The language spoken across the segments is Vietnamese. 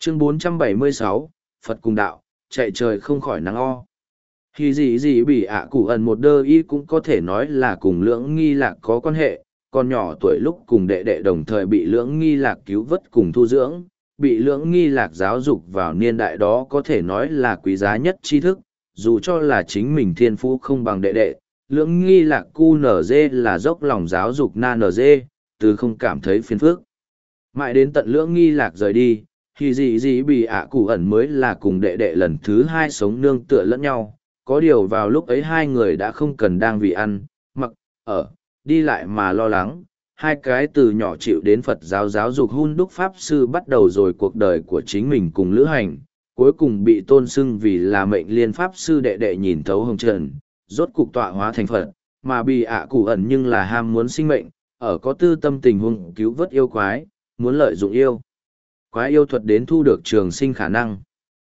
Chương 476, Phật cùng đạo, chạy trời không khỏi nắng o. Khi gì bị ạ cụ ẩn một đơ y cũng có thể nói là cùng lưỡng nghi lạc có quan hệ, con nhỏ tuổi lúc cùng đệ đệ đồng thời bị lưỡng nghi lạc cứu vớt cùng thu dưỡng, bị lưỡng nghi lạc giáo dục vào niên đại đó có thể nói là quý giá nhất tri thức, dù cho là chính mình thiên phú không bằng đệ đệ, lưỡng nghi lạc cu nở dê là dốc lòng giáo dục na nở dê, từ không cảm thấy phiền phức. Mãi đến tận lưỡng nghi lạc rời đi, thì gì bị ạ cụ ẩn mới là cùng đệ đệ lần thứ hai sống nương tựa lẫn nhau, có điều vào lúc ấy hai người đã không cần đang vì ăn, mặc, ở, đi lại mà lo lắng. Hai cái từ nhỏ chịu đến Phật giáo giáo dục hun đúc Pháp Sư bắt đầu rồi cuộc đời của chính mình cùng lữ hành, cuối cùng bị tôn xưng vì là mệnh liên Pháp Sư đệ đệ nhìn thấu hồng trần, rốt cục tọa hóa thành Phật, mà bị ạ cụ ẩn nhưng là ham muốn sinh mệnh, ở có tư tâm tình huống cứu vớt yêu quái, muốn lợi dụng yêu. Quái yêu thuật đến thu được trường sinh khả năng.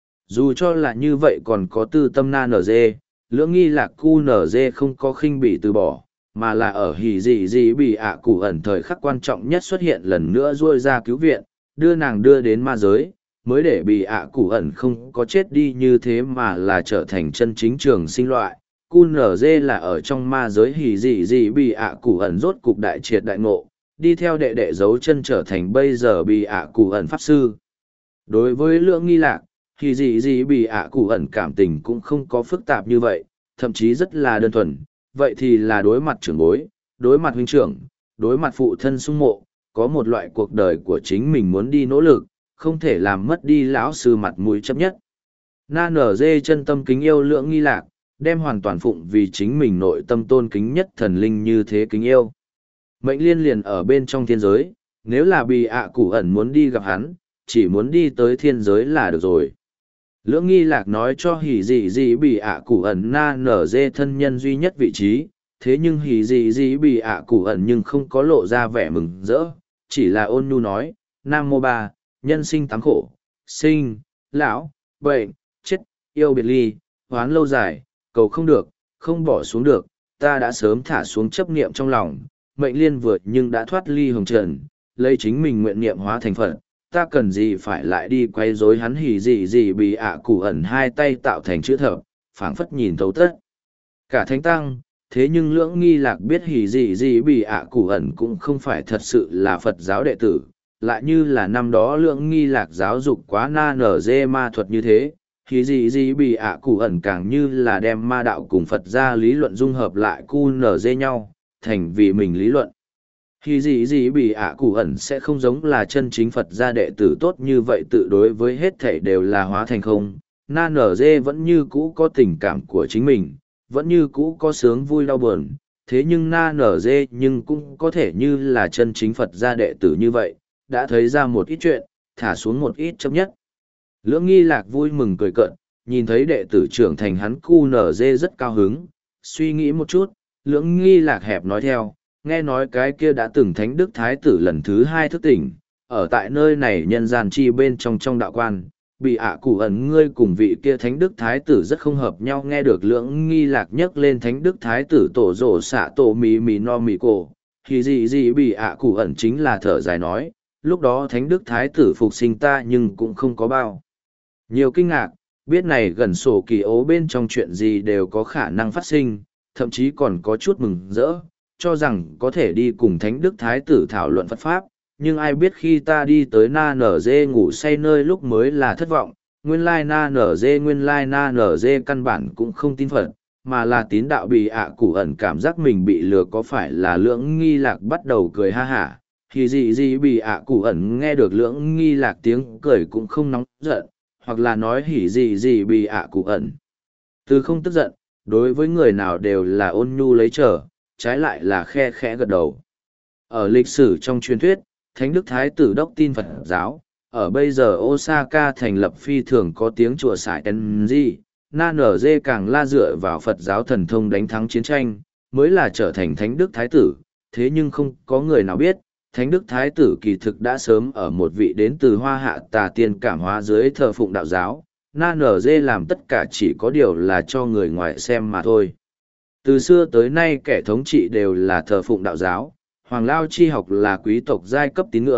Dù cho là như vậy còn có tư tâm na nở dê, lưỡng nghi lạc cu nở dê không có khinh bị từ bỏ, mà là ở hỉ gì bị ạ cụ ẩn thời khắc quan trọng nhất xuất hiện lần nữa ruôi ra cứu viện, đưa nàng đưa đến ma giới, mới để bị ạ cụ ẩn không có chết đi như thế mà là trở thành chân chính trường sinh loại. Cu nở dê là ở trong ma giới hỉ gì bị ạ cụ ẩn rốt cục đại triệt đại ngộ, đi theo đệ đệ dấu chân trở thành bây giờ bị ạ cụ ẩn pháp sư. Đối với lưỡng nghi lạc, thì gì bị ạ cụ ẩn cảm tình cũng không có phức tạp như vậy, thậm chí rất là đơn thuần, vậy thì là đối mặt trưởng bối, đối mặt huynh trưởng, đối mặt phụ thân sung mộ, có một loại cuộc đời của chính mình muốn đi nỗ lực, không thể làm mất đi lão sư mặt mũi chấp nhất. Na nở dê chân tâm kính yêu lưỡng nghi lạc, đem hoàn toàn phụng vì chính mình nội tâm tôn kính nhất thần linh như thế kính yêu. Mệnh liên liền ở bên trong thiên giới, nếu là bị ạ cụ ẩn muốn đi gặp hắn, chỉ muốn đi tới thiên giới là được rồi. Lưỡng nghi lạc nói cho hỉ gì bị ạ cụ ẩn na nở dê thân nhân duy nhất vị trí, thế nhưng hỉ gì bị ạ cụ ẩn nhưng không có lộ ra vẻ mừng rỡ, chỉ là ôn nhu nói, Nam Mô Ba, nhân sinh tám khổ, sinh, lão, bệnh, chết, yêu biệt ly, hoán lâu dài, cầu không được, không bỏ xuống được, ta đã sớm thả xuống chấp niệm trong lòng, mệnh liên vượt nhưng đã thoát ly hồng trần, lấy chính mình nguyện niệm hóa thành Phật, ta cần gì phải lại đi quay rối hắn hỉ gì bị ạ cụ ẩn hai tay tạo thành chữ thập, phảng phất nhìn thấu tất. Cả thánh tăng, thế nhưng lưỡng nghi lạc biết hỉ gì bị ạ cụ ẩn cũng không phải thật sự là Phật giáo đệ tử, lại như là năm đó lưỡng nghi lạc giáo dục quá na nở dê ma thuật như thế, hỉ gì bị ạ cụ ẩn càng như là đem ma đạo cùng Phật gia lý luận dung hợp lại cu nở dê nhau, thành vì mình lý luận. Hỉ gì bị ạ cụ ẩn sẽ không giống là chân chính Phật gia đệ tử tốt như vậy tự đối với hết thảy đều là hóa thành không. Na nở dê vẫn như cũ có tình cảm của chính mình, vẫn như cũ có sướng vui đau buồn, thế nhưng na nở dê nhưng cũng có thể như là chân chính Phật gia đệ tử như vậy, đã thấy ra một ít chuyện, thả xuống một ít chấp nhất. Lưỡng nghi lạc vui mừng cười cợt, nhìn thấy đệ tử trưởng thành hắn cu nở dê rất cao hứng, suy nghĩ một chút, lưỡng nghi lạc hẹp nói theo, nghe nói cái kia đã từng thánh đức thái tử lần thứ hai thức tỉnh, ở tại nơi này nhân gian chi bên trong đạo quan, bị ạ cụ ẩn ngươi cùng vị kia thánh đức thái tử rất không hợp nhau. Nghe được lưỡng nghi lạc nhắc lên thánh đức thái tử tổ rổ xạ tổ mì no mì cổ, thì gì bị ạ cụ ẩn chính là thở dài nói, lúc đó thánh đức thái tử phục sinh ta nhưng cũng không có bao nhiều kinh ngạc, biết này gần sổ kỳ ố bên trong chuyện gì đều có khả năng phát sinh, thậm chí còn có chút mừng rỡ, cho rằng có thể đi cùng thánh đức thái tử thảo luận Phật Pháp, nhưng ai biết khi ta đi tới na nở dê ngủ say nơi lúc mới là thất vọng, nguyên lai na nở dê căn bản cũng không tin Phật, mà là tín đạo. Bị ạ cụ ẩn cảm giác mình bị lừa có phải là lưỡng nghi lạc bắt đầu cười ha hả, thì gì bị ạ cụ ẩn nghe được lưỡng nghi lạc tiếng cười cũng không nóng giận, hoặc là nói hỉ gì bị ạ cụ ẩn từ không tức giận, đối với người nào đều là ôn nhu lấy trở, trái lại là khe khẽ gật đầu. Ở lịch sử trong truyền thuyết, Thánh Đức Thái tử đốc tin Phật giáo, ở bây giờ Osaka thành lập phi thường có tiếng chùa Sải Tenji, na nở dê càng la dựa vào Phật giáo thần thông đánh thắng chiến tranh, mới là trở thành Thánh Đức Thái tử, thế nhưng không có người nào biết, Thánh Đức Thái tử kỳ thực đã sớm ở một vị đến từ Hoa Hạ tà tiên cảm hóa dưới thờ phụng đạo giáo, na nở dê làm tất cả chỉ có điều là cho người ngoài xem mà thôi. Từ xưa tới nay kẻ thống trị đều là thờ phụng đạo giáo, Hoàng Lao chi học là quý tộc giai cấp tín ngưỡng,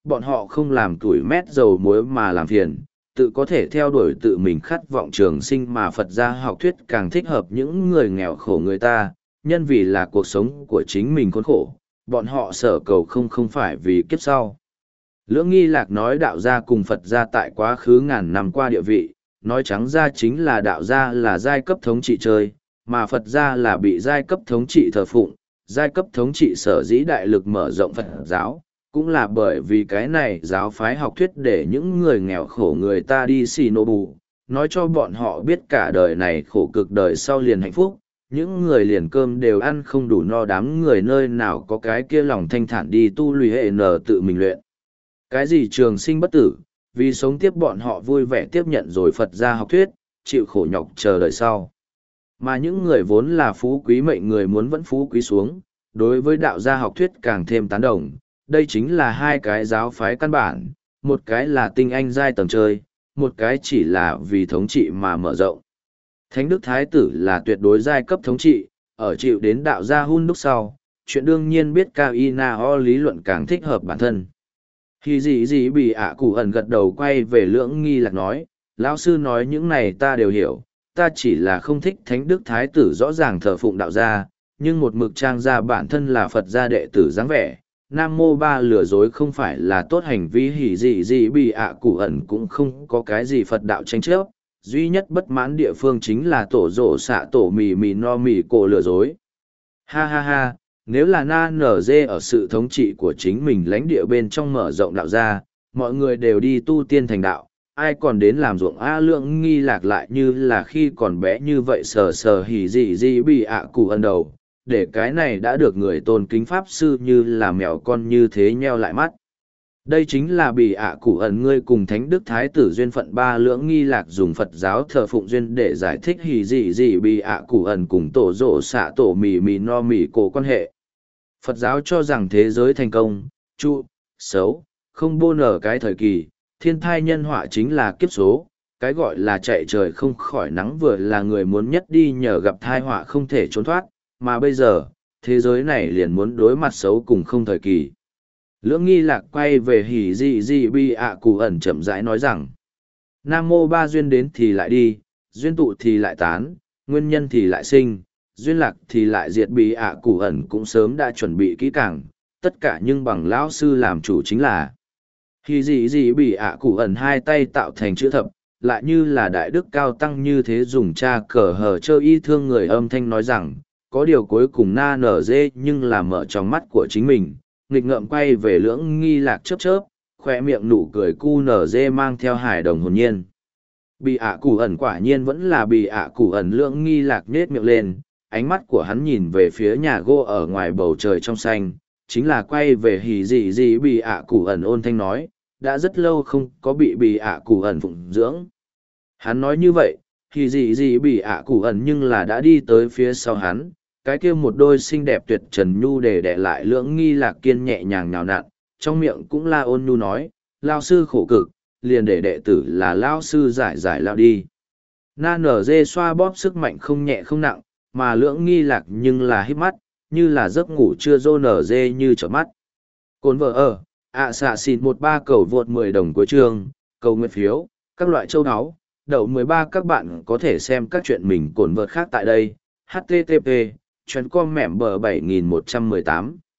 bọn họ không làm tuổi mét dầu muối mà làm phiền, tự có thể theo đuổi tự mình khát vọng trường sinh mà Phật gia học thuyết càng thích hợp những người nghèo khổ người ta, nhân vì là cuộc sống của chính mình khốn khổ, bọn họ sở cầu không phải vì kiếp sau. Lưỡng nghi lạc nói đạo gia cùng Phật gia tại quá khứ ngàn năm qua địa vị, nói trắng ra chính là đạo gia là giai cấp thống trị chơi, mà Phật gia là bị giai cấp thống trị thờ phụng, giai cấp thống trị sở dĩ đại lực mở rộng Phật giáo, cũng là bởi vì cái này giáo phái học thuyết để những người nghèo khổ người ta đi xì nô bù, nói cho bọn họ biết cả đời này khổ cực đời sau liền hạnh phúc, những người liền cơm đều ăn không đủ no, đám người nơi nào có cái kia lòng thanh thản đi tu lùi hệ nở tự mình luyện. Cái gì trường sinh bất tử, vì sống tiếp bọn họ vui vẻ tiếp nhận rồi Phật gia học thuyết, chịu khổ nhọc chờ đợi sau. Mà những người vốn là phú quý mệnh người muốn vẫn phú quý xuống, đối với đạo gia học thuyết càng thêm tán đồng. Đây chính là hai cái giáo phái căn bản, một cái là tinh anh giai tầng chơi, một cái chỉ là vì thống trị mà mở rộng. Thánh Đức Thái Tử là tuyệt đối giai cấp thống trị, ở chịu đến đạo gia hun đúc sau, chuyện đương nhiên biết cao y na ho lý luận càng thích hợp bản thân. Khi gì bị ạ cụ ẩn gật đầu quay về lưỡng nghi lạc nói, lão sư nói những này ta đều hiểu, ta chỉ là không thích Thánh Đức Thái Tử rõ ràng thờ phụng đạo gia, nhưng một mực trang ra bản thân là Phật gia đệ tử dáng vẻ. Nam mô ba lừa dối không phải là tốt hành vi, hỉ gì bị ạ cụ ẩn cũng không có cái gì Phật đạo tranh chấp, duy nhất bất mãn địa phương chính là tổ rổ xạ tổ mì no mì cổ lừa dối. Ha ha ha, nếu là na nở dê ở sự thống trị của chính mình lãnh địa bên trong mở rộng đạo ra, mọi người đều đi tu tiên thành đạo, ai còn đến làm ruộng A Lượng nghi lạc lại như là khi còn bé như vậy sờ sờ hỉ gì bị ạ cụ ẩn đầu, để cái này đã được người tôn kính pháp sư như là mèo con như thế nheo lại mắt. Đây chính là bị ạ cụ ẩn ngươi cùng Thánh Đức Thái Tử duyên phận ba lưỡng nghi lạc dùng Phật giáo thờ phụng duyên để giải thích hỉ gì bị ạ cụ ẩn cùng tổ rổ xạ tổ mì no mì cổ quan hệ. Phật giáo cho rằng thế giới thành công, trụ, xấu, không bô nở cái thời kỳ, thiên thai nhân họa chính là kiếp số, cái gọi là chạy trời không khỏi nắng vừa là người muốn nhất đi nhờ gặp thai họa không thể trốn thoát, mà bây giờ, thế giới này liền muốn đối mặt xấu cùng không thời kỳ. Lưỡng nghi lạc quay về hỉ gì bi ạ cụ ẩn chậm rãi nói rằng, Nam mô ba duyên đến thì lại đi, duyên tụ thì lại tán, nguyên nhân thì lại sinh, duyên lạc thì lại diệt, bị ạ cụ ẩn cũng sớm đã chuẩn bị kỹ càng, tất cả nhưng bằng lão sư làm chủ chính là. Hỉ gì bị ạ cụ ẩn hai tay tạo thành chữ thập, lại như là đại đức cao tăng như thế dùng cha cờ hờ chơ y thương người âm thanh nói rằng, có điều cuối cùng na nở dê nhưng là mở trong mắt của chính mình, nghịch ngợm quay về lưỡng nghi lạc chớp chớp, khoe miệng nụ cười cu nở dê mang theo hài đồng hồn nhiên. Bị ạ cụ ẩn quả nhiên vẫn là bị ạ cụ ẩn, lưỡng nghi lạc nết miệng lên, ánh mắt của hắn nhìn về phía nhà gỗ ở ngoài bầu trời trong xanh, chính là quay về hỉ gì bị ạ cụ ẩn ôn thanh nói, đã rất lâu không có bị ạ cụ ẩn phụng dưỡng. Hắn nói như vậy, hỉ gì bị ạ cụ ẩn nhưng là đã đi tới phía sau hắn, cái kia một đôi xinh đẹp tuyệt trần nhu để đẻ lại lưỡng nghi lạc kiên nhẹ nhàng nhào nặn, trong miệng cũng la ôn nhu nói, lao sư khổ cực, liền để đệ tử là lao sư giải lao đi. Na nở dê xoa bóp sức mạnh không nhẹ không nặng, mà lưỡng nghi lạc nhưng là hít mắt, như là giấc ngủ chưa dô nở dê như trở mắt. Cồn vợ ở, xạ xịt 13 cầu vượt 10 đồng cuối chương, cầu nguyện phiếu, các loại châu áo, đậu 13 các bạn có thể xem các chuyện mình cồn vợt khác tại đây, http, chuyến com mẻm bờ 7118.